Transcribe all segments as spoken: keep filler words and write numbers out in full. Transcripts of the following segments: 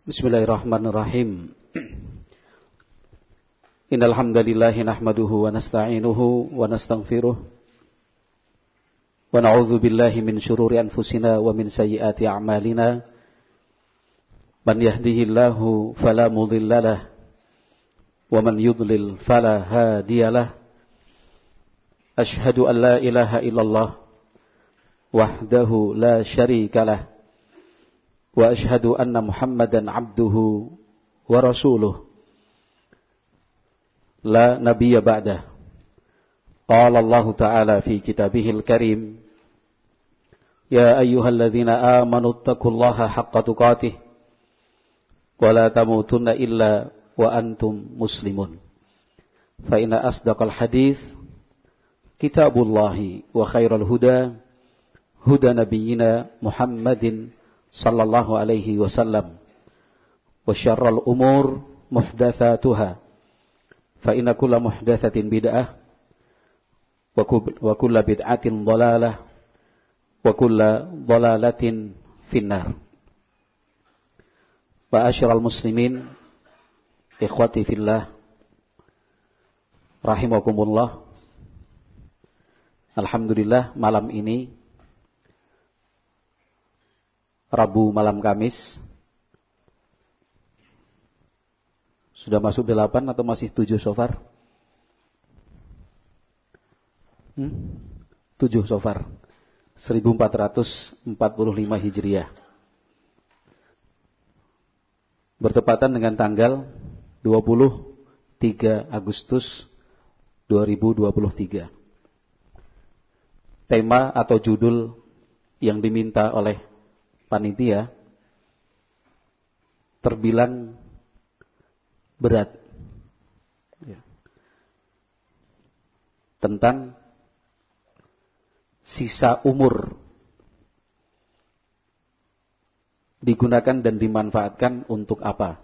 Bismillahirrahmanirrahim. Innal hamdalillahi nahmaduhu wa nasta'inuhu wa nastaghfiruh wa na'udzu billahi min shururi anfusina wa min sayyiati a'malina. Man yahdihillahu fala mudhillalah wa man yudlil fala hadiyalah. Ashhadu an la ilaha illallah wahdahu la syarikalah wa ashhadu anna Muhammadan abduhu wa rasuluh la nabiyya ba'dah. Qala Allah ta'ala fi kitabihil karim, ya ayyuhalladzina amanu taqullaha haqqa tuqatih wa la tamutunna illa wa antum muslimun. Fa inna asdaqal hadits kitabullahi wa khairal huda huda nabiyyina Muhammadin sallallahu alaihi wasallam wa syarrul umur muhdatsatuha fa inna kulla muhdatsatin bid'ah wa kulla bid'atin dhalalah wa kulla dhalalatin finnar. Ma'asyiral muslimin, ikhwati fillah, rahimakumullah. Alhamdulillah, malam ini Rabu malam Kamis, sudah masuk delapan atau masih tujuh so far? Hmm? Tujuh so far, seribu empat ratus empat puluh lima Hijriah, bertepatan dengan tanggal dua puluh tiga Agustus dua ribu dua puluh tiga. Tema atau judul yang diminta oleh panitia terbilang berat, ya, tentang sisa umur digunakan dan dimanfaatkan untuk apa,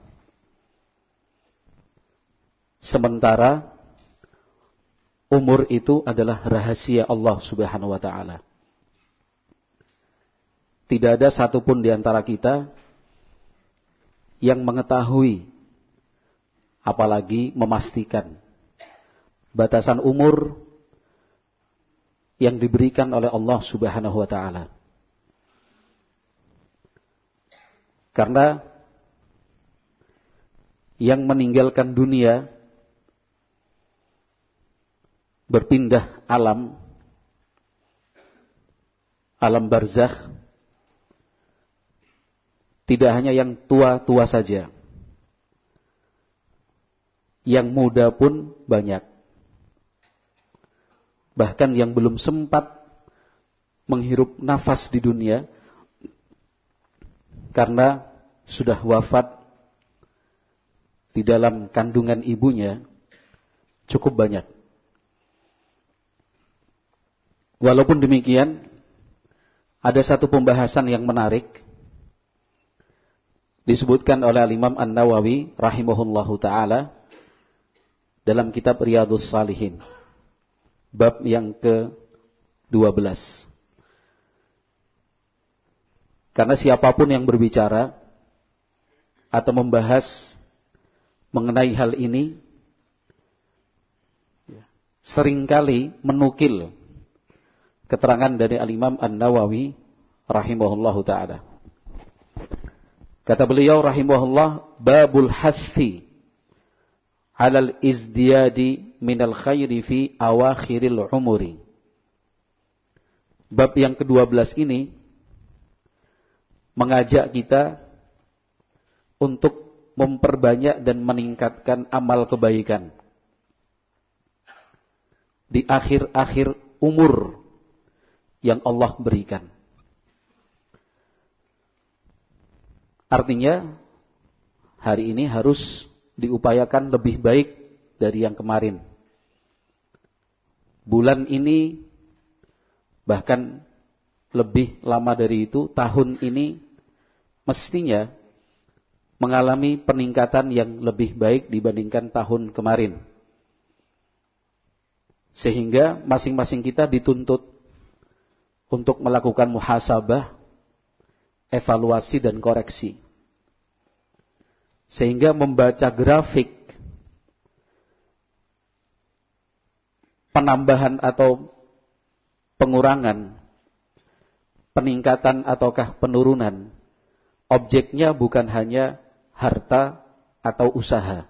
sementara umur itu adalah rahasia Allah Subhanahu wa ta'ala. Tidak ada satupun di antara kita yang mengetahui, apalagi memastikan batasan umur yang diberikan oleh Allah Subhanahu wa ta'ala. Karena yang meninggalkan dunia, berpindah alam, alam barzakh, tidak hanya yang tua-tua saja, yang muda pun banyak. Bahkan yang belum sempat menghirup nafas di dunia karena sudah wafat di dalam kandungan ibunya cukup banyak. Walaupun demikian, ada satu pembahasan yang menarik disebutkan oleh Imam An-Nawawi rahimahullahu ta'ala dalam kitab Riyadhus Shalihin, bab yang ke dua belas. Karena siapapun yang berbicara atau membahas mengenai hal ini seringkali menukil keterangan dari Al-Imam An-Nawawi rahimahullahu ta'ala. Kata beliau rahimahullah, babul hathi alal izdiyadi minal khairi fi awakhiril umuri. Bab yang kedua belas ini mengajak kita untuk memperbanyak dan meningkatkan amal kebaikan di akhir-akhir umur yang Allah berikan. Artinya, hari ini harus diupayakan lebih baik dari yang kemarin. Bulan ini, bahkan lebih lama dari itu, tahun ini mestinya mengalami peningkatan yang lebih baik dibandingkan tahun kemarin. Sehingga masing-masing kita dituntut untuk melakukan muhasabah, evaluasi dan koreksi. Sehingga membaca grafik penambahan atau pengurangan, peningkatan ataukah penurunan, objeknya bukan hanya harta atau usaha.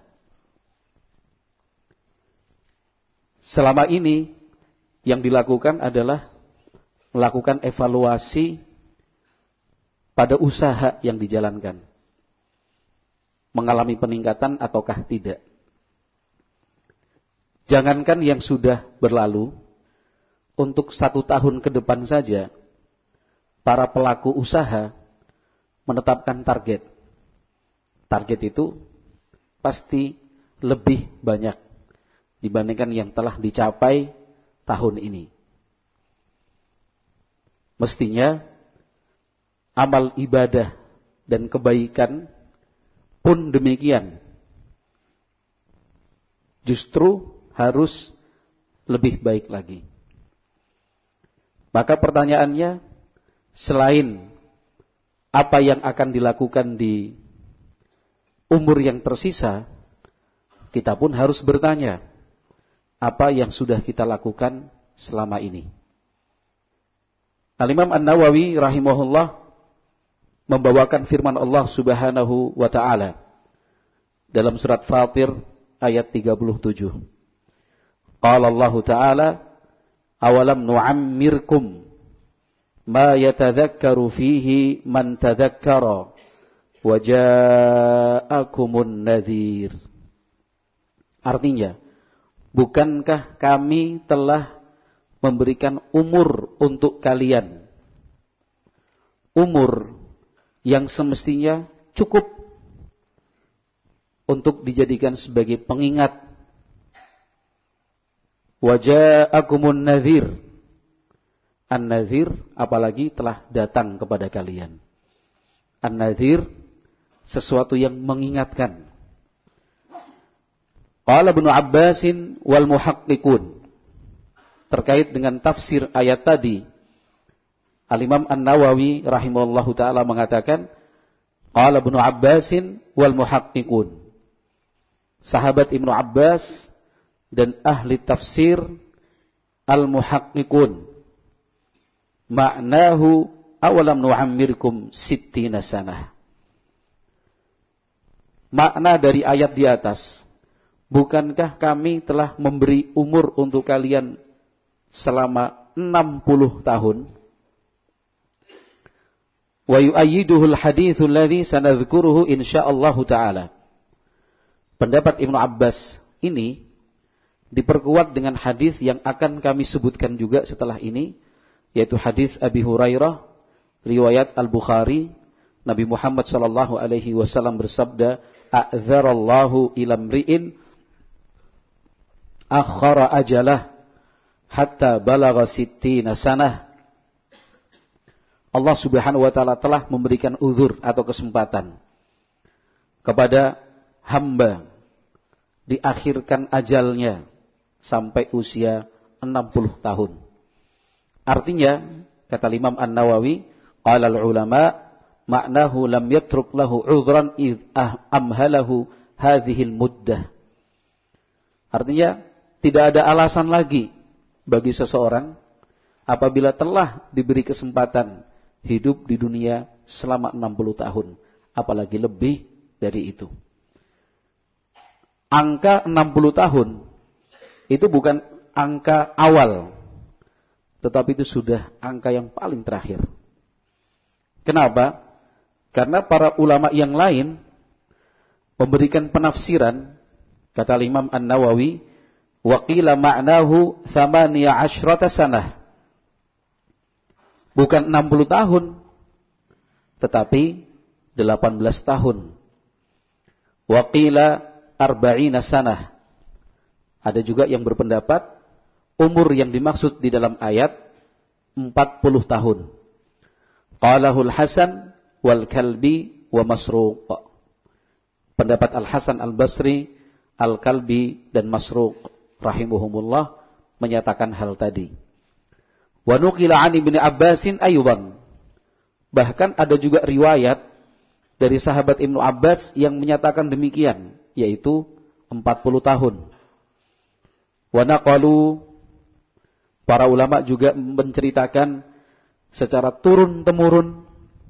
Selama ini yang dilakukan adalah melakukan evaluasi pada usaha yang dijalankan. Mengalami peningkatan ataukah tidak. Jangankan yang sudah berlalu, untuk satu tahun ke depan saja, para pelaku usaha menetapkan target. Target itu pasti lebih banyak dibandingkan yang telah dicapai tahun ini. Mestinya amal ibadah dan kebaikan pun demikian. Justru harus lebih baik lagi. Maka pertanyaannya, selain apa yang akan dilakukan di umur yang tersisa, kita pun harus bertanya, apa yang sudah kita lakukan selama ini. Al-Imam An-Nawawi rahimahullah membawakan firman Allah Subhanahu wa ta'ala dalam surat Fatir ayat tiga puluh tujuh. Qala Allah Ta'ala, awalam nu'ammirkum ma yatadhakkaru fihi man tadhakkara wa ja'akumun nadhir. Artinya, bukankah kami telah memberikan umur untuk kalian, umur yang semestinya cukup untuk dijadikan sebagai pengingat. Wa ja'akumun nadhir. An-nadhir apalagi telah datang kepada kalian. An-nadhir sesuatu yang mengingatkan. Qala Ibnu Abbasin wal muhaqqiqun. Terkait dengan tafsir ayat tadi, Al-Imam An-Nawawi rahimahullahu ta'ala mengatakan, Qala Ibnu Abbasin wal muhaqqiqun. Sahabat Ibnu Abbas dan ahli tafsir al-muhaqqiqun. Ma'nahu awalam nu'ammirkum sittina sanah. Makna dari ayat di atas, bukankah kami telah memberi umur untuk kalian selama enam puluh tahun? Wa yu'ayyiduhu al-hadithu alladhi sanadhkuruhu insyaallah ta'ala. Pendapat Ibnu Abbas ini diperkuat dengan hadis yang akan kami sebutkan juga setelah ini, yaitu hadis Abi Hurairah riwayat Al-Bukhari. Nabi Muhammad sallallahu alaihi wasallam bersabda, a'dzarallahu ila mri'in akhara ajalah hatta balagha sittina sanah. Allah Subhanahu wa taala telah memberikan uzur atau kesempatan kepada hamba, diakhirkan ajalnya sampai usia enam puluh tahun. Artinya, kata Imam An-Nawawi, qala al-ulama ma'nahu lam yatruk lahu udhran id amhalahu hadhil muddah. Artinya, tidak ada alasan lagi bagi seseorang apabila telah diberi kesempatan hidup di dunia selama enam puluh tahun, apalagi lebih dari itu. Angka enam puluh tahun itu bukan angka awal, tetapi itu sudah angka yang paling terakhir. Kenapa? Karena para ulama yang lain memberikan penafsiran, kata Imam An-Nawawi, wa qila ma'nahu thamaniya asyrata sanah. Bukan enam puluh tahun, tetapi delapan belas tahun. Wa qila arba'ina sanah. Ada juga yang berpendapat umur yang dimaksud di dalam ayat empat puluh tahun. Qalahul Hasan wal Kalbi wa Masruq. Pendapat Al-Hasan Al-Basri, Al-Kalbi dan Masruq rahimahumullah menyatakan hal tadi. Wa nuqila 'an Ibnu Abbasin aydan. Bahkan ada juga riwayat dari sahabat Ibnu Abbas yang menyatakan demikian, yaitu empat puluh tahun. Wa naqalu, para ulama juga menceritakan secara turun-temurun,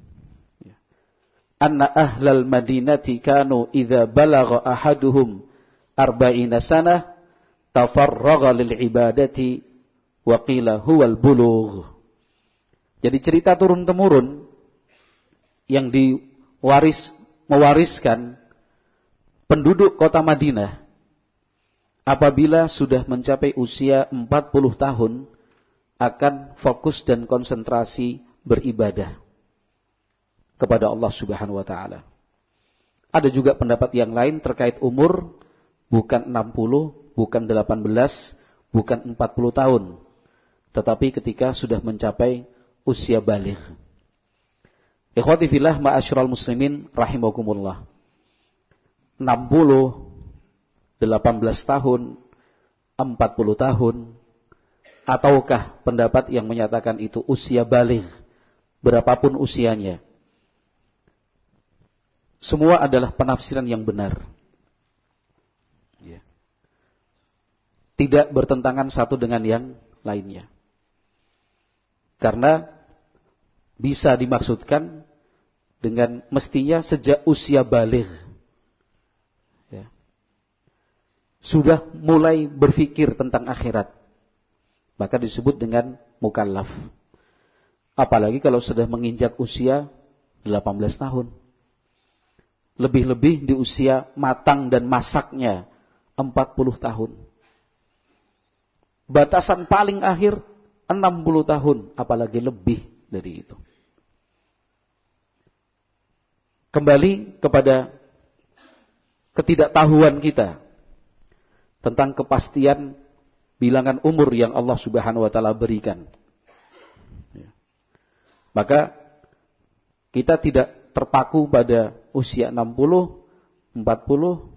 anna ahlal madinati kanu idza balagha ahaduhum arba'ina sanah tafarragha lil ibadati wa qila huwal bulugh. Jadi cerita turun-temurun yang diwaris mewariskan penduduk kota Madinah apabila sudah mencapai usia empat puluh tahun akan fokus dan konsentrasi beribadah kepada Allah Subhanahu wa taala. Ada juga pendapat yang lain terkait umur, bukan enam puluh, bukan delapan belas, bukan empat puluh tahun, tetapi ketika sudah mencapai usia baligh. Ikhwati fillah ma'asyiral muslimin rahimakumullah. enam puluh, delapan belas tahun, empat puluh tahun, ataukah pendapat yang menyatakan itu usia baligh, berapapun usianya. Semua adalah penafsiran yang benar. Tidak bertentangan satu dengan yang lainnya. Karena bisa dimaksudkan dengan mestinya sejak usia baligh. Ya. Sudah mulai berpikir tentang akhirat. Maka disebut dengan mukallaf. Apalagi kalau sudah menginjak usia delapan belas tahun. Lebih-lebih di usia matang dan masaknya empat puluh tahun. Batasan paling akhir enam puluh tahun, apalagi lebih dari itu. Kembali kepada ketidaktahuan kita tentang kepastian bilangan umur yang Allah Subhanahu wa taala berikan. Maka kita tidak terpaku pada usia enam puluh, empat puluh,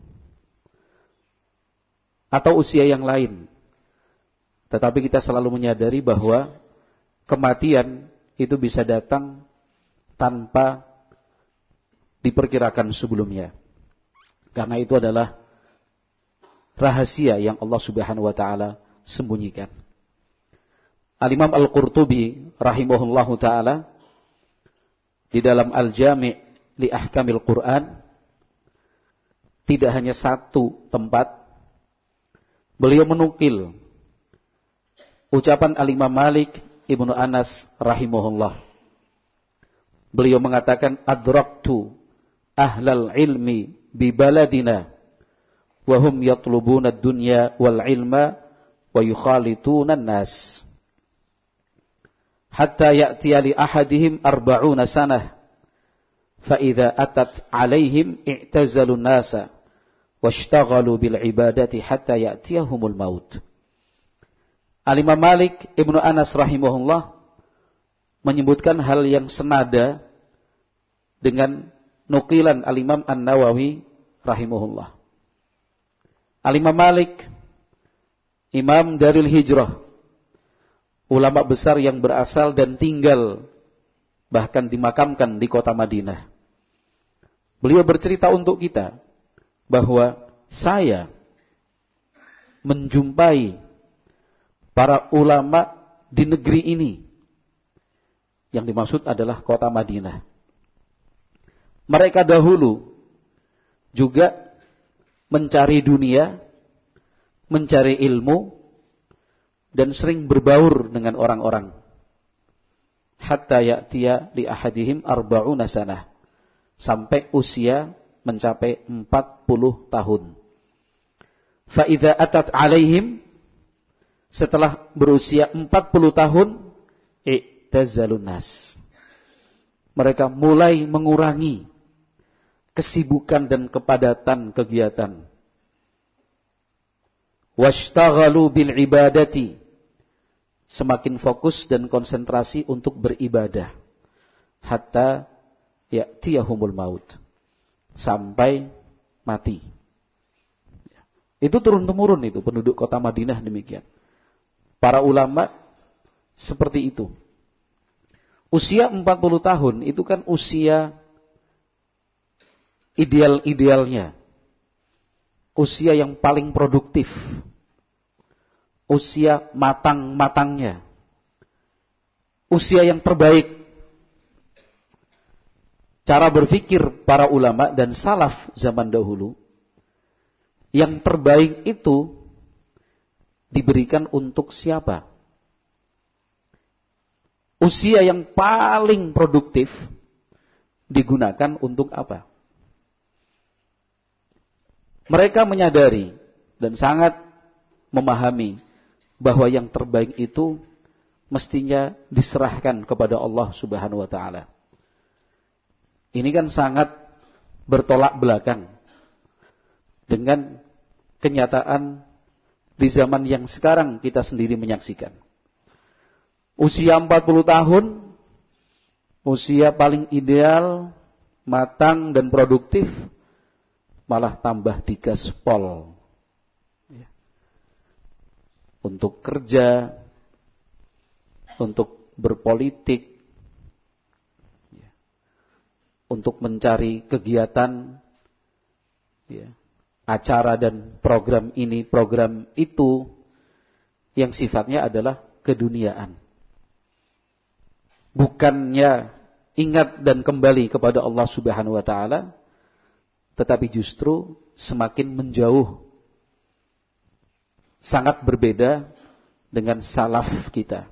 atau usia yang lain. Tetapi kita selalu menyadari bahwa kematian itu bisa datang tanpa diperkirakan sebelumnya. Karena itu adalah rahasia yang Allah Subhanahu wa taala sembunyikan. Al-Imam Al-Qurtubi rahimahullahu taala di dalam Al-Jami' li Ahkamil Quran, tidak hanya satu tempat beliau menukil ucapan Al-Imam Malik Ibnu Anas rahimahullah. Beliau mengatakan, adraktu ahlal ilmi bi baladina wa hum yatlubuna ad-dunya wal ilma wa yukhalituna an-nas hatta ya'tiya li ahadihim arba'una sanah fa idza atat 'alaihim i'tazalu an-nasa washtaghalu bil ibadati hatta ya'tiyahumul maut. Al-Imam Malik Ibnu Anas rahimahullah menyebutkan hal yang senada dengan nukilan Al-Imam An-Nawawi rahimahullah. Al-Imam Malik, Imam Darul Hijrah, ulama besar yang berasal dan tinggal bahkan dimakamkan di kota Madinah. Beliau bercerita untuk kita bahwa saya menjumpai para ulama di negeri ini. Yang dimaksud adalah kota Madinah. Mereka dahulu juga mencari dunia, mencari ilmu, dan sering berbaur dengan orang-orang. Hatta ya'tiya li ahadihim arba'una sanah. Sampai usia mencapai empat puluh tahun. Fa idza atat 'alaihim, setelah berusia empat puluh tahun, i'tazalun nas. Mereka mulai mengurangi kesibukan dan kepadatan kegiatan. Washtaghalu bil ibadati. Semakin fokus dan konsentrasi untuk beribadah. Hatta ya'tiyahumul maut. Sampai mati. Itu turun-temurun itu penduduk kota Madinah demikian. Para ulama seperti itu. Usia empat puluh tahun itu kan usia ideal-idealnya, usia yang paling produktif, usia matang-matangnya, usia yang terbaik. Cara berpikir para ulama dan salaf zaman dahulu, yang terbaik itu diberikan untuk siapa? Usia yang paling produktif digunakan untuk apa? Mereka menyadari dan sangat memahami bahwa yang terbaik itu mestinya diserahkan kepada Allah Subhanahu wa taala. Ini kan sangat bertolak belakang dengan kenyataan di zaman yang sekarang kita sendiri menyaksikan. Usia empat puluh tahun, usia paling ideal, matang dan produktif, malah tambah digaspol. Ya. Untuk kerja, untuk berpolitik, ya. Untuk mencari kegiatan, ya. Acara dan program ini, program itu, yang sifatnya adalah keduniaan. Bukannya ingat dan kembali kepada Allah Subhanahu wa taala, tetapi justru semakin menjauh. Sangat berbeda dengan salaf kita.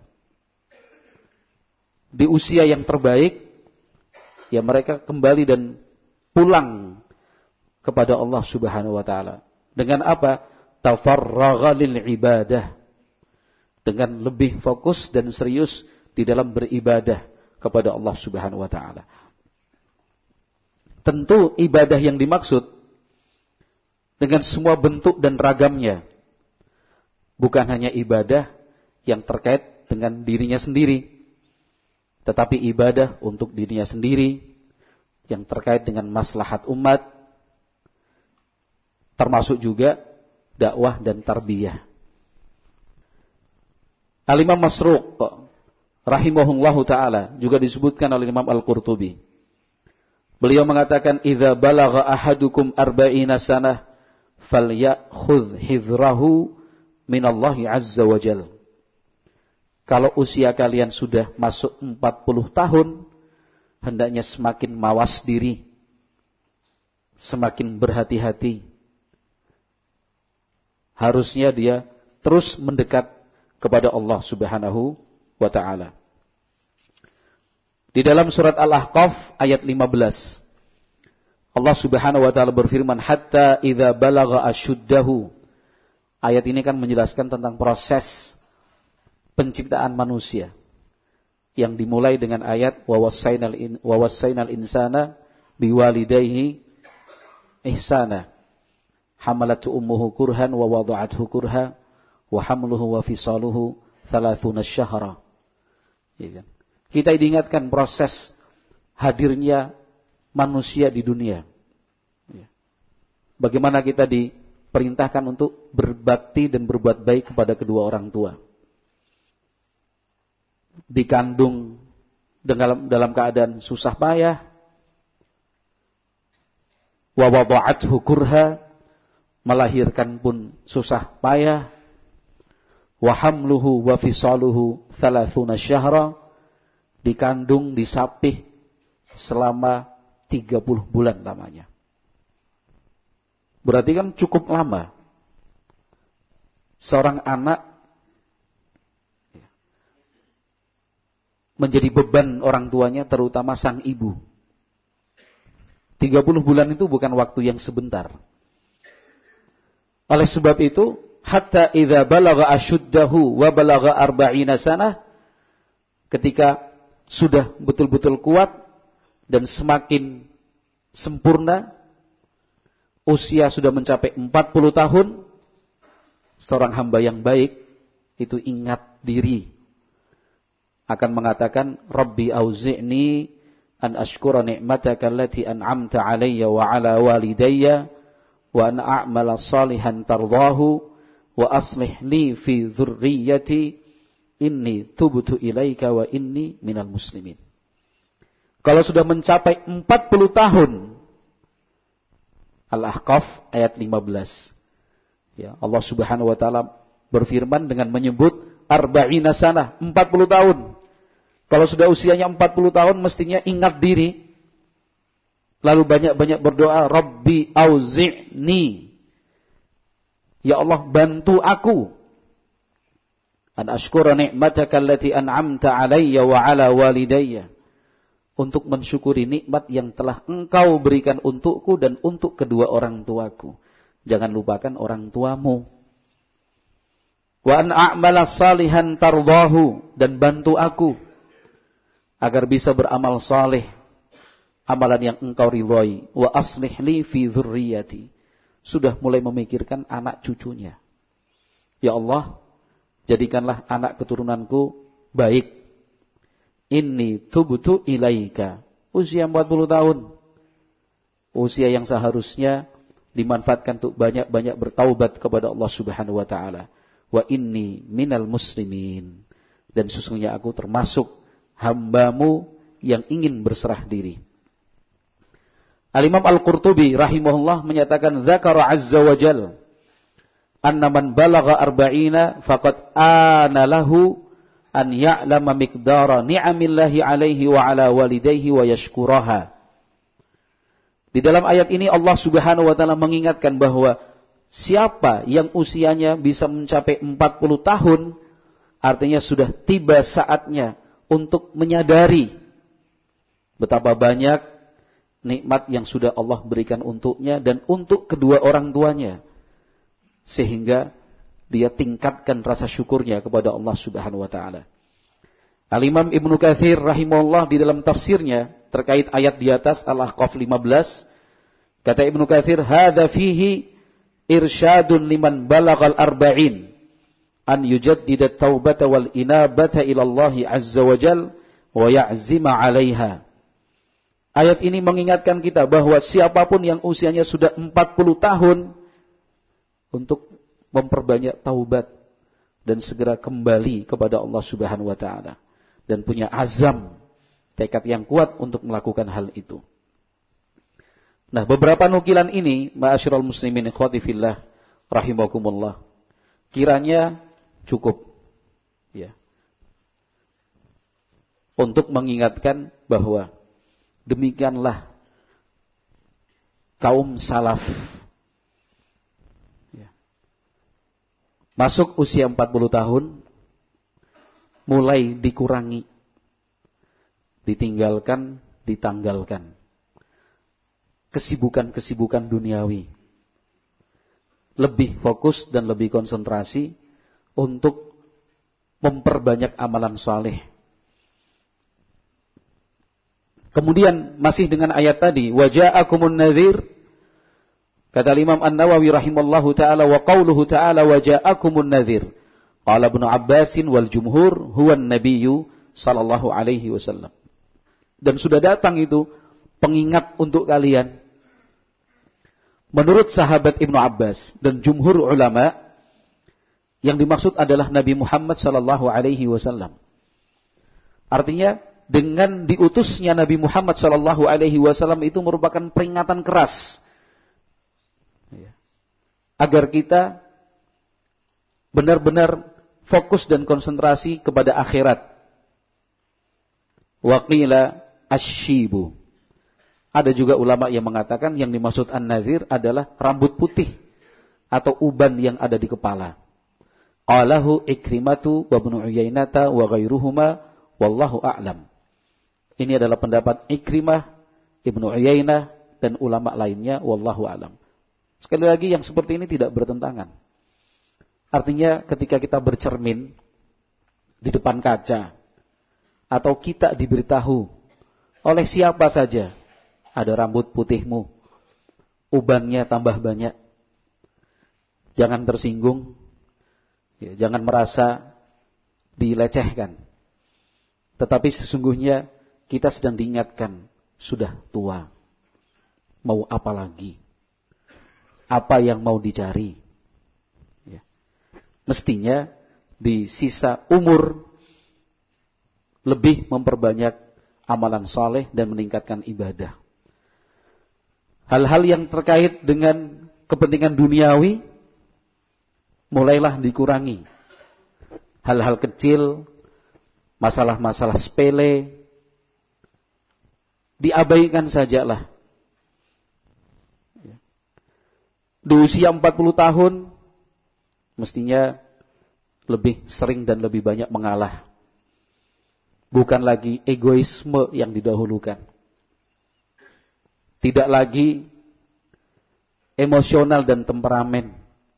Di usia yang terbaik, ya mereka kembali dan pulang kepada Allah Subhanahu wa taala. Dengan apa? Tafarragha lil ibadah. Dengan lebih fokus dan serius di dalam beribadah kepada Allah Subhanahu wa taala. Tentu ibadah yang dimaksud dengan semua bentuk dan ragamnya bukan hanya ibadah yang terkait dengan dirinya sendiri, tetapi ibadah untuk dirinya sendiri yang terkait dengan maslahat umat, termasuk juga dakwah dan tarbiyah. Al-Imam Masruq rahimahullahu ta'ala juga disebutkan oleh Imam Al-Qurtubi. Beliau mengatakan, idza balagha ahadukum arba'ina sanah falyakhudh hizrahu minallahi azza wa jal. Kalau usia kalian sudah masuk empat puluh tahun, hendaknya semakin mawas diri, semakin berhati-hati. Harusnya dia terus mendekat kepada Allah Subhanahu wa ta'ala. Di dalam surat Al-Ahqaf ayat lima belas, Allah Subhanahu wa ta'ala berfirman, hatta idza balagha asyuddahu. Ayat ini kan menjelaskan tentang proses penciptaan manusia yang dimulai dengan ayat wa wassaynal in, wa wassaynal insana biwalidayhi ihsana hamalatu ummuhu kurhan wa wada'athu kurha wa hamluhu wa fisaluhu thalathuna syahra. Ya kan? Kita diingatkan proses hadirnya manusia di dunia. Ya. Bagaimana kita diperintahkan untuk berbakti dan berbuat baik kepada kedua orang tua. Dikandung dalam dalam keadaan susah payah. Wa wada'athu kurha, melahirkan pun susah payah. Wa hamluhu wa fisaluhu thalathuna syahra, dikandung, disapih selama tiga puluh bulan lamanya. Berarti kan cukup lama. Seorang anak menjadi beban orang tuanya, terutama sang ibu. tiga puluh bulan itu bukan waktu yang sebentar. Oleh sebab itu, hatta idza balagha ashuddahu wa balagha arba'ina sanah, ketika sudah betul-betul kuat dan semakin sempurna, usia sudah mencapai empat puluh tahun, seorang hamba yang baik itu ingat diri, akan mengatakan, Rabbi auzi'ni an ashkura ni'mataka allati an'amta alayya wa ala walidayya wa an a'mala salihan tardahu wa aslih li fi dzurriyyati inni tubtu ilaika wa inni minal muslimin. Kalau sudah mencapai empat puluh tahun, Al-Ahqaf ayat lima belas. Ya, Allah Subhanahu wa taala berfirman dengan menyebut arba'ina sanah, empat puluh tahun. Kalau sudah usianya empat puluh tahun mestinya ingat diri. Lalu banyak-banyak berdoa, Rabbi auzi'ni. Ya Allah, bantu aku an ashkura ni'mataka allati an'amta 'alayya wa 'ala walidayya. Untuk mensyukuri nikmat yang telah Engkau berikan untukku dan untuk kedua orang tuaku. Jangan lupakan orang tuamu. Wa an a'mala salihan tardahu, dan bantu aku agar bisa beramal saleh, amalan yang Engkau ridhai. Wa aslih li fi dzurriyyati. Sudah mulai memikirkan anak cucunya. Ya Allah, jadikanlah anak keturunanku baik. Inni tubtu ilaika. Usia empat puluh tahun. Usia yang seharusnya dimanfaatkan untuk banyak-banyak bertaubat kepada Allah Subhanahu wa taala. Wa inni minal muslimin. Dan sesungguhnya aku termasuk hambamu yang ingin berserah diri. Al-Imam Al-Qurtubi rahimahullah menyatakan dzakara azza wa jal anna man balagha arba'ina faqad ana lahu an ya'lama miqdara ni'amillahi alaihi wa ala walidayhi wa yashkuraha. Di dalam ayat ini Allah Subhanahu wa taala mengingatkan bahwa siapa yang usianya bisa mencapai empat puluh tahun, artinya sudah tiba saatnya untuk menyadari betapa banyak nikmat yang sudah Allah berikan untuknya dan untuk kedua orang tuanya, sehingga dia tingkatkan rasa syukurnya kepada Allah Subhanahu wa taala. Al-Imam Ibnu Katsir rahimahullah di dalam tafsirnya terkait ayat di atas Al-Ahqaf lima belas, kata Ibnu Katsir, hadza fihi irsyadun liman balagal arba'in an yujaddida at-taubata wal inabata ila Allah azza wa jal wa ya'zima 'alaiha. Ayat ini mengingatkan kita bahwa siapapun yang usianya sudah empat puluh tahun untuk memperbanyak taubat dan segera kembali kepada Allah Subhanahu wa taala dan punya azam, tekad yang kuat untuk melakukan hal itu. Nah, beberapa nukilan ini, ma'asyiral muslimin ikhwati fillah rahimakumullah, kiranya cukup ya untuk mengingatkan bahwa demikianlah kaum salaf. Masuk usia empat puluh tahun, mulai dikurangi, ditinggalkan, ditanggalkan kesibukan-kesibukan duniawi. Lebih fokus dan lebih konsentrasi untuk memperbanyak amalan saleh. Kemudian masih dengan ayat tadi, wa ja'akumun nadhir. Kata Imam An-Nawawi rahimallahu ta'ala, wa qawluhu ta'ala wa ja'akumun nadhir. Qala Ibnu Abbasin wal jumhur huwa an-nabiyyu sallallahu alaihi wasallam. Dan sudah datang itu pengingat untuk kalian. Menurut sahabat Ibnu Abbas dan jumhur ulama, yang dimaksud adalah Nabi Muhammad sallallahu alaihi wasallam. Artinya dengan diutusnya Nabi Muhammad sallallahu alaihi wasallam itu merupakan peringatan keras agar kita benar-benar fokus dan konsentrasi kepada akhirat. Wa qila asy-syibu. Ada juga ulama yang mengatakan yang dimaksud an-nadhir adalah rambut putih atau uban yang ada di kepala. Qalahu Ikrimatu wa Ibnu Uyainata wa ghairuhuma wallahu a'lam. Ini adalah pendapat Ikrimah, Ibnu Uyainah dan ulama lainnya, wallahu a'lam. Sekali lagi yang seperti ini tidak bertentangan. Artinya ketika kita bercermin di depan kaca atau kita diberitahu oleh siapa saja, ada rambut putihmu, ubannya tambah banyak, jangan tersinggung, ya, jangan merasa dilecehkan. Tetapi sesungguhnya kita sedang diingatkan, sudah tua, mau apa lagi? Apa yang mau dicari? Ya. Mestinya di sisa umur lebih memperbanyak amalan saleh dan meningkatkan ibadah. Hal-hal yang terkait dengan kepentingan duniawi mulailah dikurangi. Hal-hal kecil, masalah-masalah sepele diabaikan sajalah. Di usia empat puluh tahun mestinya lebih sering dan lebih banyak mengalah. Bukan lagi egoisme yang didahulukan. Tidak lagi emosional dan temperamen.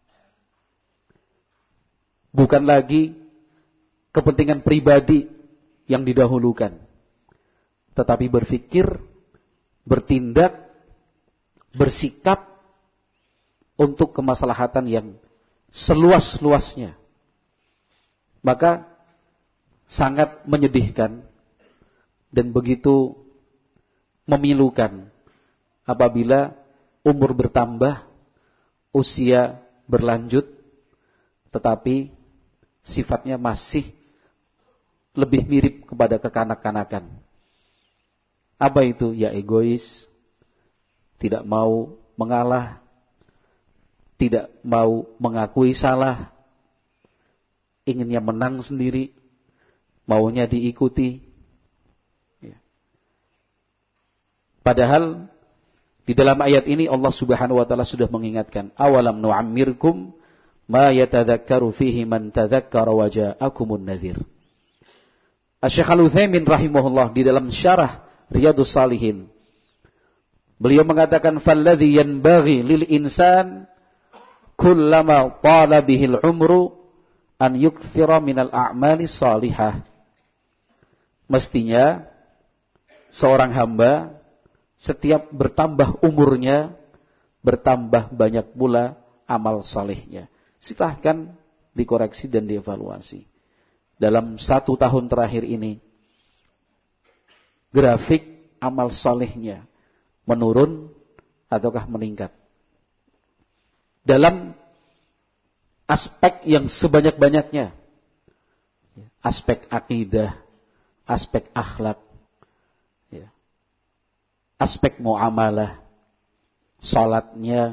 Bukan lagi kepentingan pribadi yang didahulukan. Tetapi berpikir, bertindak, bersikap untuk kemaslahatan yang seluas-luasnya. Maka sangat menyedihkan dan begitu memilukan apabila umur bertambah, usia berlanjut, tetapi sifatnya masih lebih mirip kepada kekanak-kanakan. Apa itu? Ya egois, tidak mau mengalah, tidak mau mengakui salah, inginnya menang sendiri, maunya diikuti. Ya. Padahal di dalam ayat ini Allah Subhanahu wa taala sudah mengingatkan, awalam nu'ammirkum ma yatadzakkaru fihi man tadzakkara wa ja'akumun nadhir. Asy-Syaikh Al-Utsaimin rahimahullah di dalam syarah Riyadhus Shalihin, beliau mengatakan falladzi yanbaghi lil insan kullama tala bihil umru an yukthira minal a'mali salihah. Mestinya seorang hamba setiap bertambah umurnya, bertambah banyak pula amal salehnya. Silahkan dikoreksi dan dievaluasi. Dalam satu tahun terakhir ini, grafik amal salehnya menurun ataukah meningkat? Dalam aspek yang sebanyak-banyaknya. Aspek akidah, aspek akhlak, ya. Aspek muamalah, salatnya,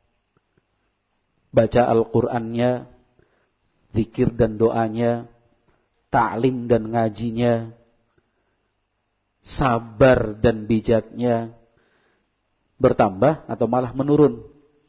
baca Al-Qur'annya, zikir dan doanya, ta'lim dan ngajinya, sabar dan bijaknya bertambah atau malah menurun.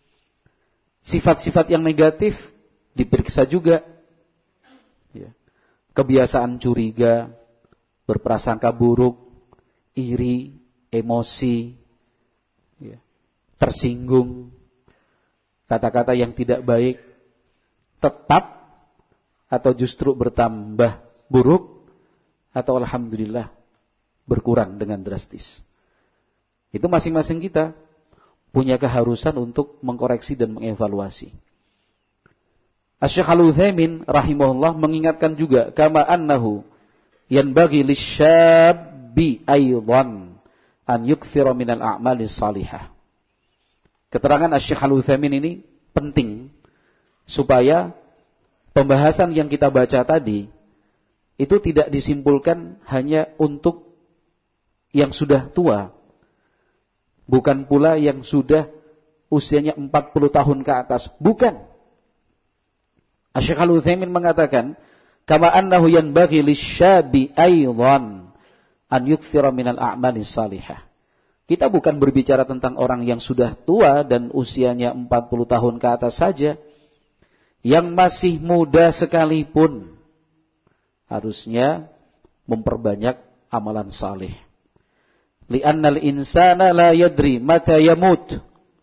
Sifat-sifat yang negatif diperiksa juga. Ya. Kebiasaan curiga, berprasangka buruk, iri, emosi, ya. Tersinggung, kata-kata yang tidak baik, tetap atau justru bertambah buruk, atau alhamdulillah berkurang dengan drastis. Itu masing-masing kita punya keharusan untuk mengkoreksi dan mengevaluasi. Asy-Syaikh Al-Utsaimin rahimahullah mengingatkan juga kama annahu yanbaghi lisyabbi aidan an yukthira minal a'mali salihah. Keterangan Asy-Syaikh Al-Utsaimin ini penting supaya pembahasan yang kita baca tadi itu tidak disimpulkan hanya untuk yang sudah tua, bukan pula yang sudah usianya empat puluh tahun ke atas, bukan. Asy-Syaikh Al-Utsaimin mengatakan, kama annahu yanbaghi lisyabi aidan an yukthira minal a'mali salihah. Kita bukan berbicara tentang orang yang sudah tua dan usianya empat puluh tahun ke atas saja. Yang masih muda sekalipun harusnya memperbanyak amalan saleh. Li'annal insana la yadri mata yamut.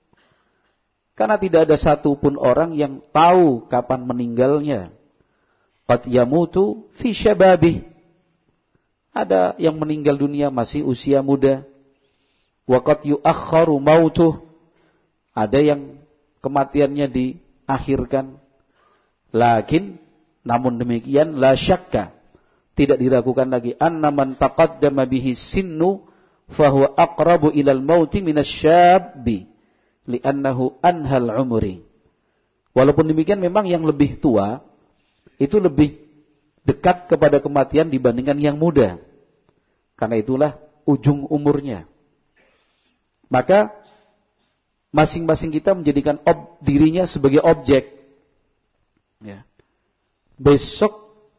Karena tidak ada satupun orang yang tahu kapan meninggalnya. Qad yamutu fi syababih. Ada yang meninggal dunia masih usia muda. Wa qad yu'akhkharu mautuh. Ada yang kematiannya diakhirkan. Lakin namun demikian la syakka, tidak diragukan lagi, anna man taqaddama bihi sinnu fahuwa aqrabu ilal mauti minasyabbi li'annahu anhal umri. Walaupun demikian memang yang lebih tua itu lebih dekat kepada kematian dibandingkan yang muda. Karena itulah ujung umurnya. Maka masing-masing kita menjadikan ob, dirinya sebagai objek. Ya. Besok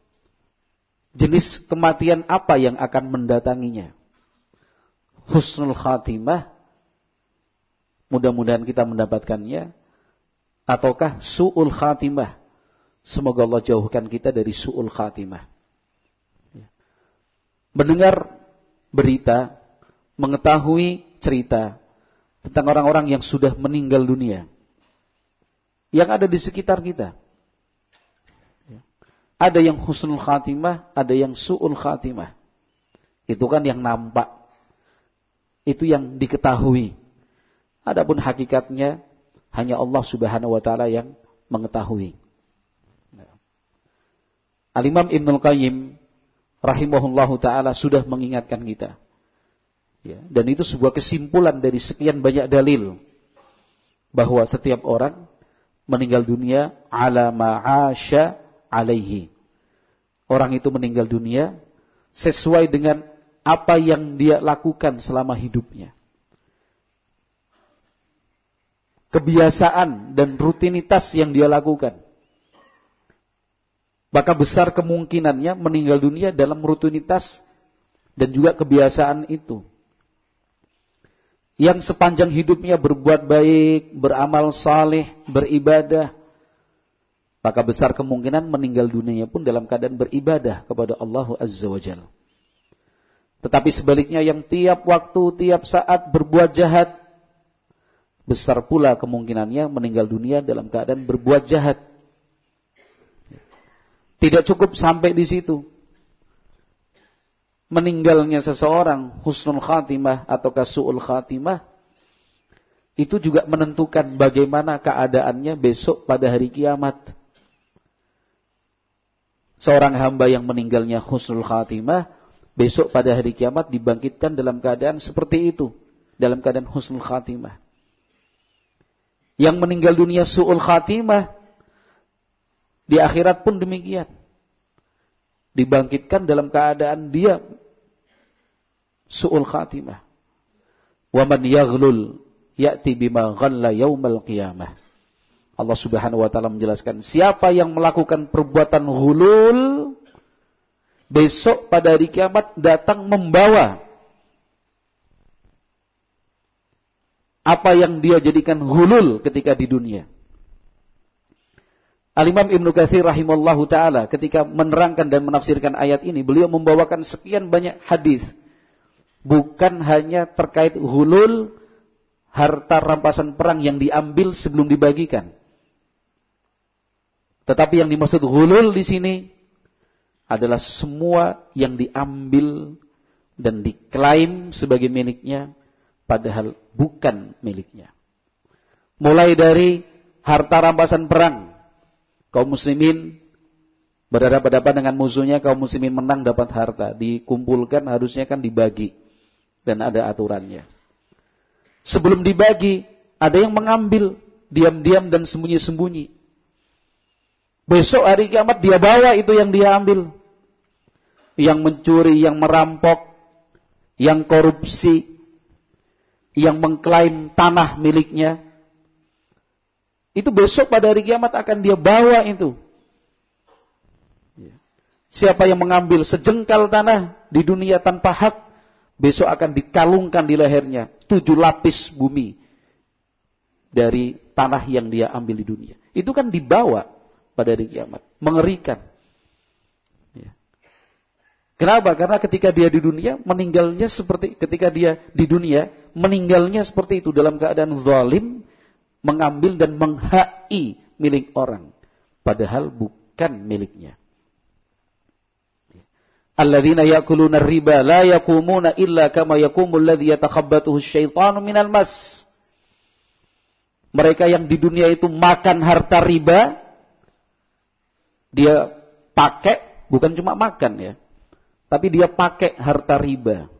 jenis kematian apa yang akan mendatanginya? Husnul khatimah, mudah-mudahan kita mendapatkannya, ataukah su'ul khatimah? Semoga Allah jauhkan kita dari su'ul khatimah. Ya. Mendengar berita, mengetahui cerita tentang orang-orang yang sudah meninggal dunia, yang ada di sekitar kita. Ya. Ada yang husnul khatimah, ada yang su'ul khatimah. Itu kan yang nampak. Itu yang diketahui. Adapun hakikatnya hanya Allah Subhanahu wa taala yang mengetahui. Al-Imam Ibnul Qayyim rahimahullahu taala sudah mengingatkan kita. Ya, dan itu sebuah kesimpulan dari sekian banyak dalil bahwa setiap orang meninggal dunia ala ma'asya alaihi. Orang itu meninggal dunia sesuai dengan apa yang dia lakukan selama hidupnya. Kebiasaan dan rutinitas yang dia lakukan. Maka besar kemungkinannya meninggal dunia dalam rutinitas dan juga kebiasaan itu. Yang sepanjang hidupnya berbuat baik, beramal saleh, beribadah, maka besar kemungkinan meninggal dunia pun dalam keadaan beribadah kepada Allah Azza wa Jalla. Tetapi sebaliknya yang tiap waktu, tiap saat berbuat jahat, besar pula kemungkinannya meninggal dunia dalam keadaan berbuat jahat. Tidak cukup sampai di situ. Meninggalnya seseorang husnul khatimah atau su'ul khatimah, itu juga menentukan bagaimana keadaannya besok pada hari kiamat. Seorang hamba yang meninggalnya husnul khatimah, besok pada hari kiamat dibangkitkan dalam keadaan seperti itu. Dalam keadaan husnul khatimah. Yang meninggal dunia su'ul khatimah, di akhirat pun demikian. Dibangkitkan dalam keadaan dia su'ul khatimah. Wa man yaghlul ya'ti bima ghalla yaumal qiyamah. Allah Subhanahu wa taala menjelaskan, siapa yang melakukan perbuatan ghulul, besok pada hari kiamat datang membawa apa yang dia jadikan ghulul ketika di dunia. Al-Imam Ibnu Katsir rahimallahu taala ketika menerangkan dan menafsirkan ayat ini, beliau membawakan sekian banyak hadis, bukan hanya terkait ghulul, harta rampasan perang yang diambil sebelum dibagikan. Tetapi yang dimaksud ghulul di sini adalah semua yang diambil dan diklaim sebagai miliknya, padahal bukan miliknya. Mulai dari harta rampasan perang, kaum muslimin berhadapan-hadapan dengan musuhnya, kaum muslimin menang dapat harta, dikumpulkan harusnya kan dibagi dan ada aturannya. Sebelum dibagi, ada yang mengambil diam-diam dan sembunyi-sembunyi. Besok hari kiamat dia bawa itu yang dia ambil. Yang mencuri, yang merampok, yang korupsi, yang mengklaim tanah miliknya, itu besok pada hari kiamat akan dia bawa itu. Siapa yang mengambil sejengkal tanah di dunia tanpa hak, besok akan dikalungkan di lehernya tujuh lapis bumi dari tanah yang dia ambil di dunia. Itu kan dibawa pada hari kiamat. Mengerikan. Kenapa? Karena ketika dia di dunia, meninggalnya seperti, ketika dia di dunia, meninggalnya seperti itu, dalam keadaan zalim, mengambil dan menghai milik orang, padahal bukan miliknya. Alladzina ya'kuluna ar-riba la yaqumuna illa kama yaqumul ladzi yatakhabbathu asy-syaitanu minal mas. Mereka yang di dunia itu makan harta riba, dia pakai, bukan cuma makan ya, tapi dia pakai harta riba.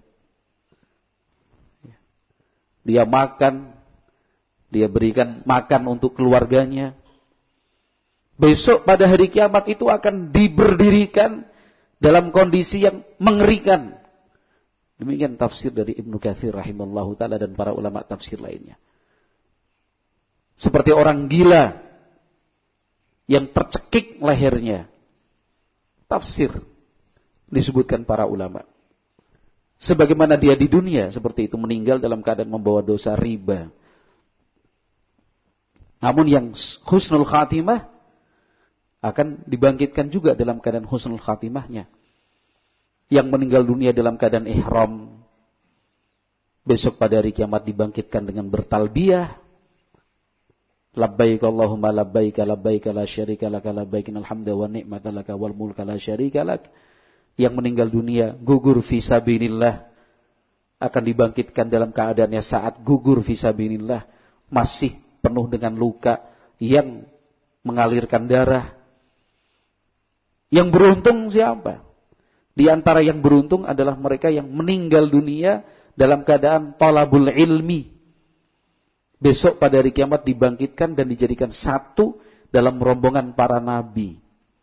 Dia makan, dia berikan makan untuk keluarganya. Besok pada hari kiamat itu akan diberdirikan dalam kondisi yang mengerikan. Demikian tafsir dari Ibnu Katsir rahimallahu taala dan para ulama tafsir lainnya. Seperti orang gila yang tercekik lehernya. Tafsir disebutkan para ulama. Sebagaimana dia di dunia seperti itu, meninggal dalam keadaan membawa dosa riba. Namun yang husnul khatimah akan dibangkitkan juga dalam keadaan husnul khatimahnya. Yang meninggal dunia dalam keadaan ihram, besok pada hari kiamat dibangkitkan dengan bertalbiyah. Labbaik Allahumma labbaik labbaik la syarika lak labbaik innal hamda wa ni'mata lak wal mulka la syarika lak. Yang meninggal dunia gugur fi sabilillah akan dibangkitkan dalam keadaannya saat gugur fi sabilillah masih penuh dengan luka yang mengalirkan darah. Yang beruntung siapa? Di antara yang beruntung adalah mereka yang meninggal dunia dalam keadaan talabul ilmi. Besok pada hari kiamat dibangkitkan dan dijadikan satu dalam rombongan para nabi.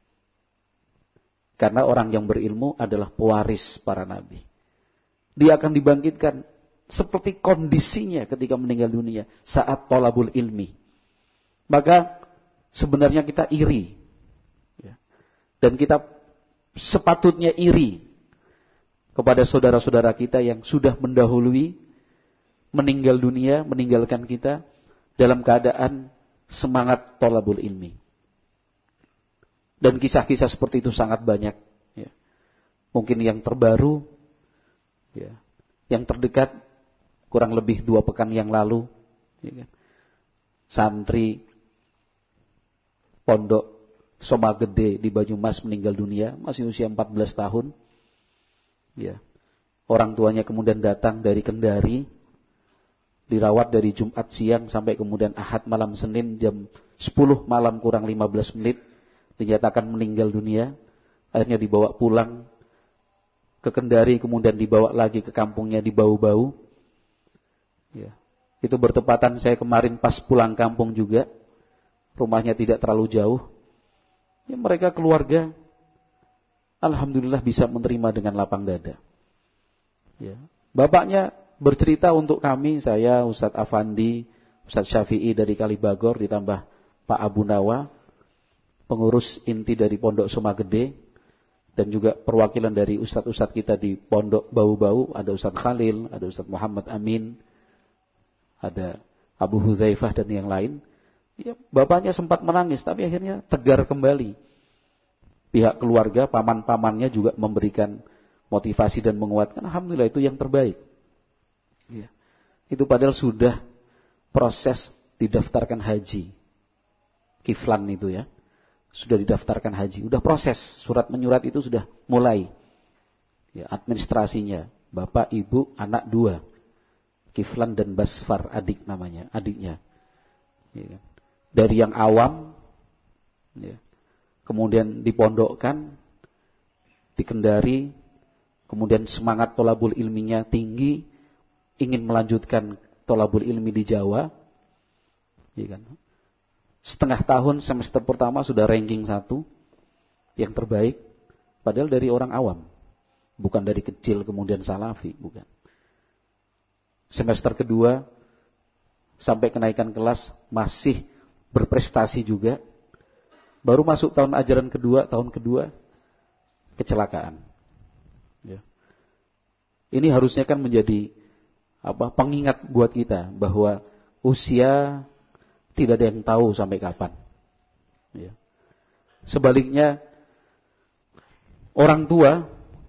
Karena orang yang berilmu adalah pewaris para nabi. Dia akan dibangkitkan seperti kondisinya ketika meninggal dunia saat talabul ilmi. Maka sebenarnya kita iri. Dan kita sepatutnya iri kepada saudara-saudara kita yang sudah mendahului meninggal dunia, meninggalkan kita dalam keadaan semangat talabul ilmi. Dan kisah-kisah seperti itu sangat banyak. Ya. Mungkin yang terbaru, ya, yang terdekat, kurang lebih dua pekan yang lalu, ya kan? Santri pondok Soma Gede di Banyumas meninggal dunia, masih usia empat belas tahun. Ya. Orang tuanya kemudian datang dari Kendari, dirawat dari Jumat siang sampai kemudian Ahad malam Senin jam sepuluh malam kurang lima belas menit, dinyatakan meninggal dunia. Akhirnya dibawa pulang ke Kendari, kemudian dibawa lagi ke kampungnya di Bau-Bau. Ya. Itu bertepatan saya kemarin pas pulang kampung juga, rumahnya tidak terlalu jauh. Ya, mereka keluarga alhamdulillah bisa menerima dengan lapang dada. Ya. Bapaknya bercerita untuk kami, saya Ustadz Afandi, Ustadz Syafi'i dari Kalibagor, ditambah Pak Abu Nawa, pengurus inti dari Pondok Soma Gede, dan juga perwakilan dari Ustadz-Ustadz kita di Pondok Bau-Bau, ada Ustadz Khalil, ada Ustadz Muhammad Amin, ada Abu Hudzaifah dan yang lain. Ya, bapaknya sempat menangis, tapi akhirnya tegar kembali. Pihak keluarga, paman-pamannya juga memberikan motivasi dan menguatkan. Alhamdulillah itu yang terbaik. Ya. Itu padahal sudah proses didaftarkan haji. Kiflan itu ya. Sudah didaftarkan haji. Udah proses, surat menyurat itu sudah mulai. Ya, administrasinya. Bapak, ibu, anak dua. Kiflan dan Basfar, adik namanya, adiknya. Ya. Dari yang awam, ya, kemudian dipondokkan, di Kendari, kemudian semangat tolabul ilminya tinggi, ingin melanjutkan tolabul ilmi di Jawa, ya kan? Setengah tahun semester pertama sudah ranking satu, yang terbaik, padahal dari orang awam, bukan dari kecil kemudian salafi, bukan. Semester kedua, sampai kenaikan kelas masih berprestasi juga. Baru masuk tahun ajaran kedua, tahun kedua kecelakaan. Ya. Ini harusnya kan menjadi apa? Pengingat buat kita bahwa usia tidak ada yang tahu sampai kapan. Ya. Sebaliknya orang tua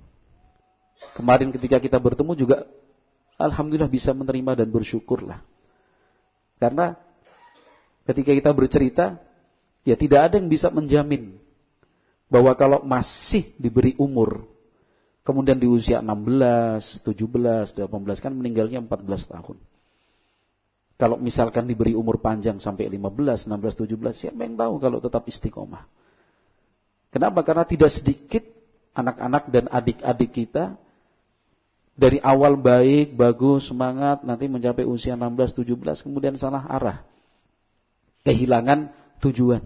kemarin ketika kita bertemu juga alhamdulillah bisa menerima dan bersyukurlah. Karena ketika kita bercerita, ya tidak ada yang bisa menjamin bahwa kalau masih diberi umur, kemudian di usia enam belas, tujuh belas, delapan belas, kan meninggalnya empat belas tahun. Kalau misalkan diberi umur panjang sampai lima belas, enam belas, tujuh belas, siapa yang tahu kalau tetap istiqomah. Kenapa? Karena tidak sedikit anak-anak dan adik-adik kita dari awal baik, bagus, semangat, nanti mencapai usia enam belas, tujuh belas, kemudian salah arah. Kehilangan tujuan.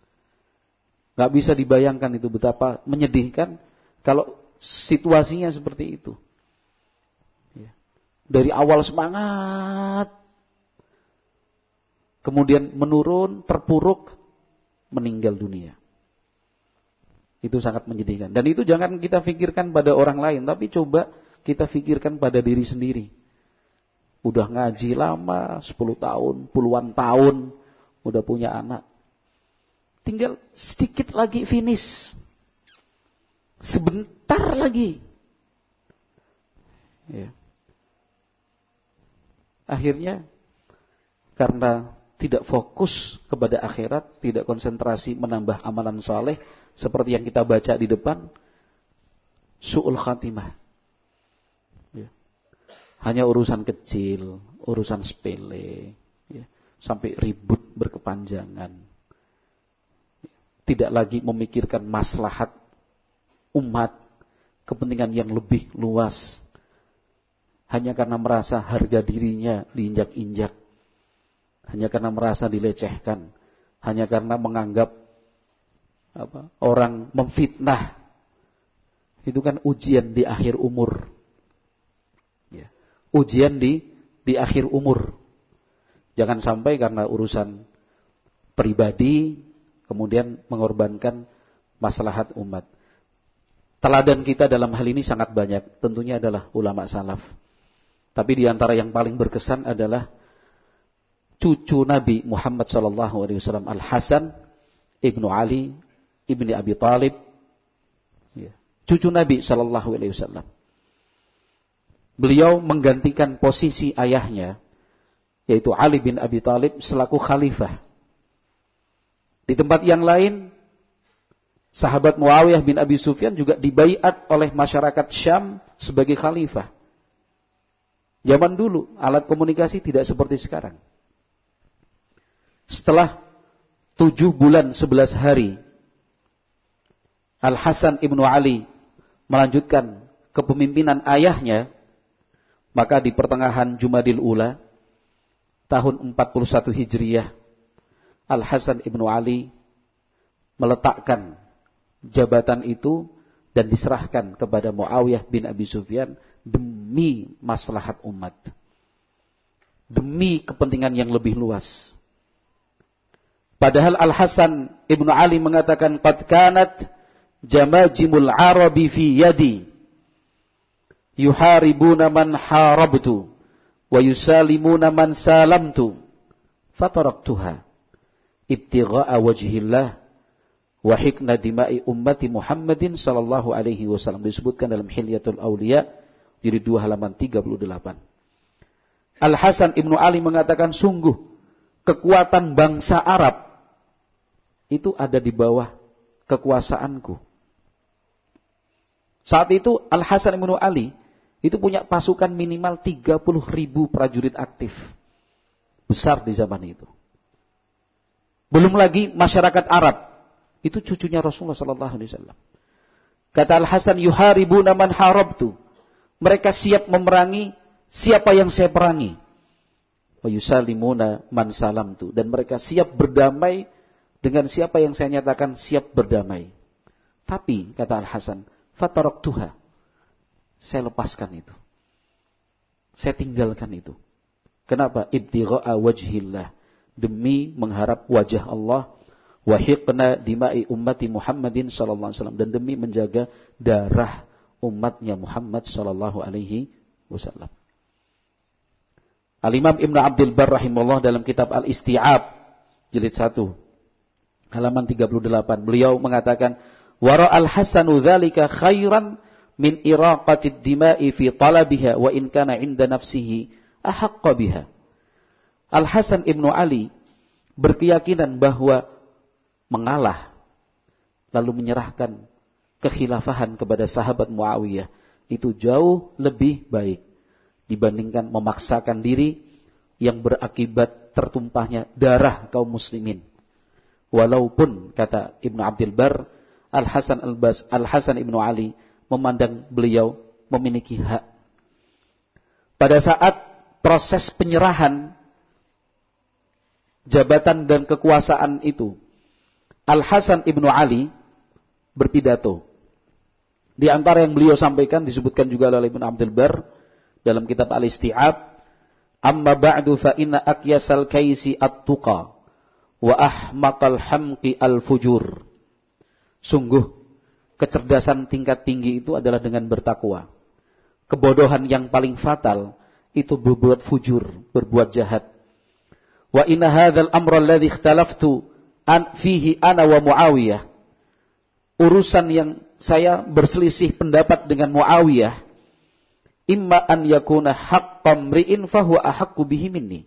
Gak bisa dibayangkan itu betapa menyedihkan kalau situasinya seperti itu. Dari awal semangat, kemudian menurun, terpuruk, meninggal dunia. Itu sangat menyedihkan. Dan itu jangan kita pikirkan pada orang lain, tapi coba kita pikirkan pada diri sendiri. Udah ngaji lama, sepuluh tahun, puluhan tahun, udah punya anak. Tinggal sedikit lagi finish. Sebentar lagi. Ya. Akhirnya karena tidak fokus kepada akhirat, tidak konsentrasi menambah amalan saleh seperti yang kita baca di depan, su'ul khatimah. Ya. Hanya urusan kecil, urusan sepele, ya. Sampai ribut berkepanjangan. Tidak lagi memikirkan maslahat umat, kepentingan yang lebih luas. Hanya karena merasa harga dirinya diinjak-injak. Hanya karena merasa dilecehkan. Hanya karena menganggap apa, orang memfitnah. Itu kan ujian di akhir umur. Ya. Ujian di di akhir umur. Jangan sampai karena urusan pribadi kemudian mengorbankan maslahat umat. Teladan kita dalam hal ini sangat banyak. Tentunya adalah ulama salaf. Tapi di antara yang paling berkesan adalah cucu Nabi Muhammad sallallahu alaihi wasallam Al-Hasan ibnu Ali ibni Abi Thalib. Ya. Cucu Nabi sallallahu alaihi wasallam. Beliau menggantikan posisi ayahnya, yaitu Ali bin Abi Thalib selaku khalifah. Di tempat yang lain, sahabat Muawiyah bin Abi Sufyan juga dibaiat oleh masyarakat Syam sebagai khalifah. Zaman dulu alat komunikasi tidak seperti sekarang. Setelah tujuh bulan sebelas hari, Al-Hasan ibnu Ali melanjutkan kepemimpinan ayahnya, maka di pertengahan Jumadil Ula tahun empat puluh satu Hijriyah, Al-Hasan ibnu Ali meletakkan jabatan itu dan diserahkan kepada Muawiyah bin Abi Sufyan demi maslahat umat, demi kepentingan yang lebih luas. Padahal Al-Hasan ibnu Ali mengatakan, qad kanat jamajimul arabi fi yadi yuharibuna man harabtu wa yusalimuna man salamtu fataraktuha ibtigha'a wajhillah wa hikna dima'i ummati Muhammadin sallallahu alaihi wasallam. Disebutkan dalam Hilyatul Auliya jilid dua halaman tiga puluh delapan. Al-Hasan ibnu Ali mengatakan, sungguh kekuatan bangsa Arab itu ada di bawah kekuasaanku. Saat itu Al-Hasan ibnu Ali itu punya pasukan minimal tiga puluh ribu prajurit aktif. Besar di zaman itu. Belum lagi masyarakat Arab. Itu cucunya Rasulullah sallallahu alaihi wasallam. Kata Al-Hasan, yuharibuna man harabtu. Mereka siap memerangi siapa yang saya perangi. Wa yusalimuna man salamtu. Dan mereka siap berdamai dengan siapa yang saya nyatakan siap berdamai. Tapi kata Al-Hasan, fataraktuha. Saya lepaskan itu. Saya tinggalkan itu. Kenapa? Ibtigha'a wajhillah. Demi mengharap wajah Allah. Wa hiqna dima'i ummati Muhammadin sallallahu alaihi wasallam. Dan demi menjaga darah umatnya Muhammad sallallahu alaihi wasallam. Al-Imam Ibn Abdul Barr rahimahullah dalam kitab Al-Isti'ab jilid satu halaman tiga puluh delapan, beliau mengatakan, wara al-Hasanu dzalika khairan min iraqatid dima'i fi talabiha wa in kana 'inda nafsihi ahaqqa biha. Al-Hasan ibnu Ali berkeyakinan bahwa mengalah lalu menyerahkan kekhilafahan kepada sahabat Muawiyah itu jauh lebih baik dibandingkan memaksakan diri yang berakibat tertumpahnya darah kaum muslimin. Walaupun kata Ibnu Abdul Barr, Al-Hasan Al-Bas, Al-Hasan Ibnu Ali memandang beliau memiliki hak. Pada saat proses penyerahan jabatan dan kekuasaan itu, Al-Hasan Ibnu Ali berpidato. Di antara yang beliau sampaikan disebutkan juga oleh Ibnu Abdul Barr dalam kitab Al-Isti'ab, Amma ba'du fa inna akyasal kaisi at-tuqa wa ahmaqal hamqi al-fujur. Sungguh kecerdasan tingkat tinggi itu adalah dengan bertakwa. Kebodohan yang paling fatal itu berbuat fujur, berbuat jahat. Wa inna hadzal amra alladhi ikhtalaftu an fihi ana wa Muawiyah. Urusan yang saya berselisih pendapat dengan Muawiyah, imma an yakuna haqqam mri'in fahuwa ahaqqu bihi minni.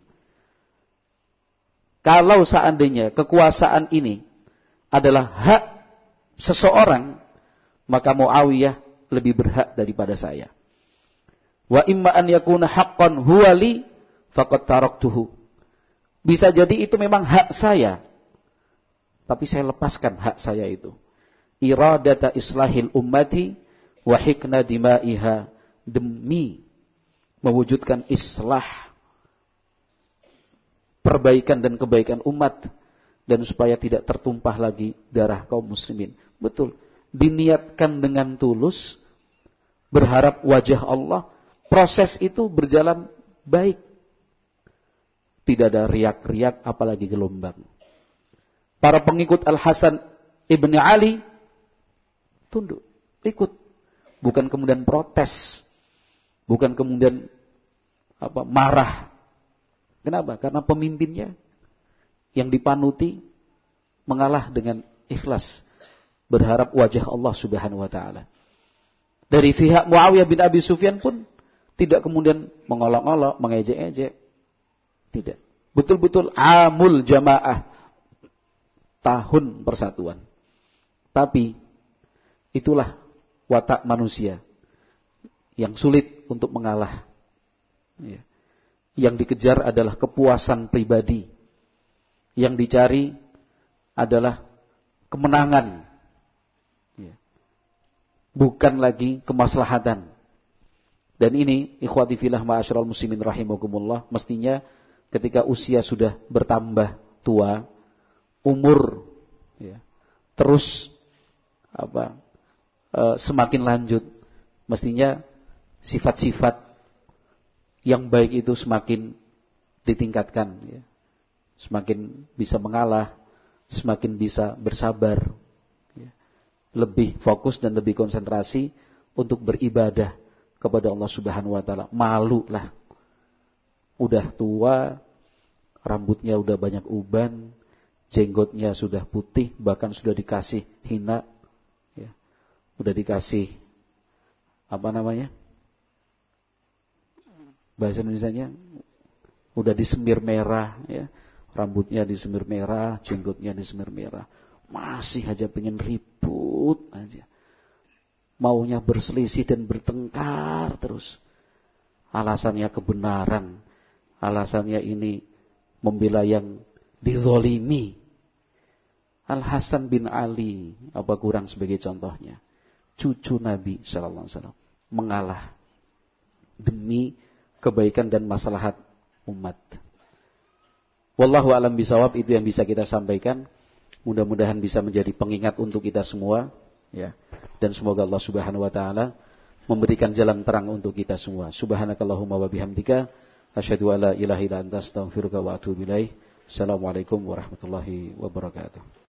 Kalau seandainya kekuasaan ini adalah hak seseorang, maka Muawiyah lebih berhak daripada saya. Wa imma an yakuna haqqan huwa li faqad taraktuhu. Bisa jadi itu memang hak saya, tapi saya lepaskan hak saya itu. Iradata islahil ummati wa hikna dima'iha, demi mewujudkan islah, perbaikan dan kebaikan umat, dan supaya tidak tertumpah lagi darah kaum muslimin. Betul, diniatkan dengan tulus, berharap wajah Allah, proses itu berjalan baik. Tidak ada riak-riak apalagi gelombang. Para pengikut Al-Hasan Ibn Ali tunduk, ikut, bukan kemudian protes, bukan kemudian apa marah. Kenapa? Karena pemimpinnya yang dipanuti mengalah dengan ikhlas, berharap wajah Allah Subhanahu wa taala. Dari pihak Muawiyah bin Abi Sufyan pun tidak kemudian mengolok-olok, mengejek-ejek. Tidak. Betul-betul amul jamaah, tahun persatuan. Tapi itulah watak manusia yang sulit untuk mengalah. Ya. Yang dikejar adalah kepuasan pribadi. Yang dicari adalah kemenangan. Ya. Bukan lagi kemaslahatan. Dan ini, ikhwati fillah ma'asyiral muslimin rahimakumullah, mestinya ketika usia sudah bertambah tua, umur ya, terus apa e, semakin lanjut, mestinya sifat-sifat yang baik itu semakin ditingkatkan, ya. Semakin bisa mengalah, semakin bisa bersabar, ya. Lebih fokus dan lebih konsentrasi untuk beribadah kepada Allah Subhanahu wa taala. Malu lah, udah tua, rambutnya udah banyak uban, jenggotnya sudah putih, bahkan sudah dikasih hina, ya. Udah dikasih apa namanya? Bahasa Indonesianya udah disemir merah, ya. Rambutnya disemir merah, jenggotnya disemir merah. Masih aja pengen ribut aja. Maunya berselisih dan bertengkar terus. Alasannya kebenaran, alasannya ini membela yang dizolimi. Al-Hasan bin Ali, apa kurang sebagai contohnya, cucu Nabi sallallahu alaihi wasallam, mengalah demi kebaikan dan maslahat umat. Wallahu a'lam bishawab, itu yang bisa kita sampaikan. Mudah-mudahan bisa menjadi pengingat untuk kita semua, ya. Dan semoga Allah Subhanahu wa taala memberikan jalan terang untuk kita semua. Subhanakallahumma wa bihamdika asyhadu an la ilaha illa anta astaghfiruka wa atubu ilaik. Assalamualaikum warahmatullahi wabarakatuh.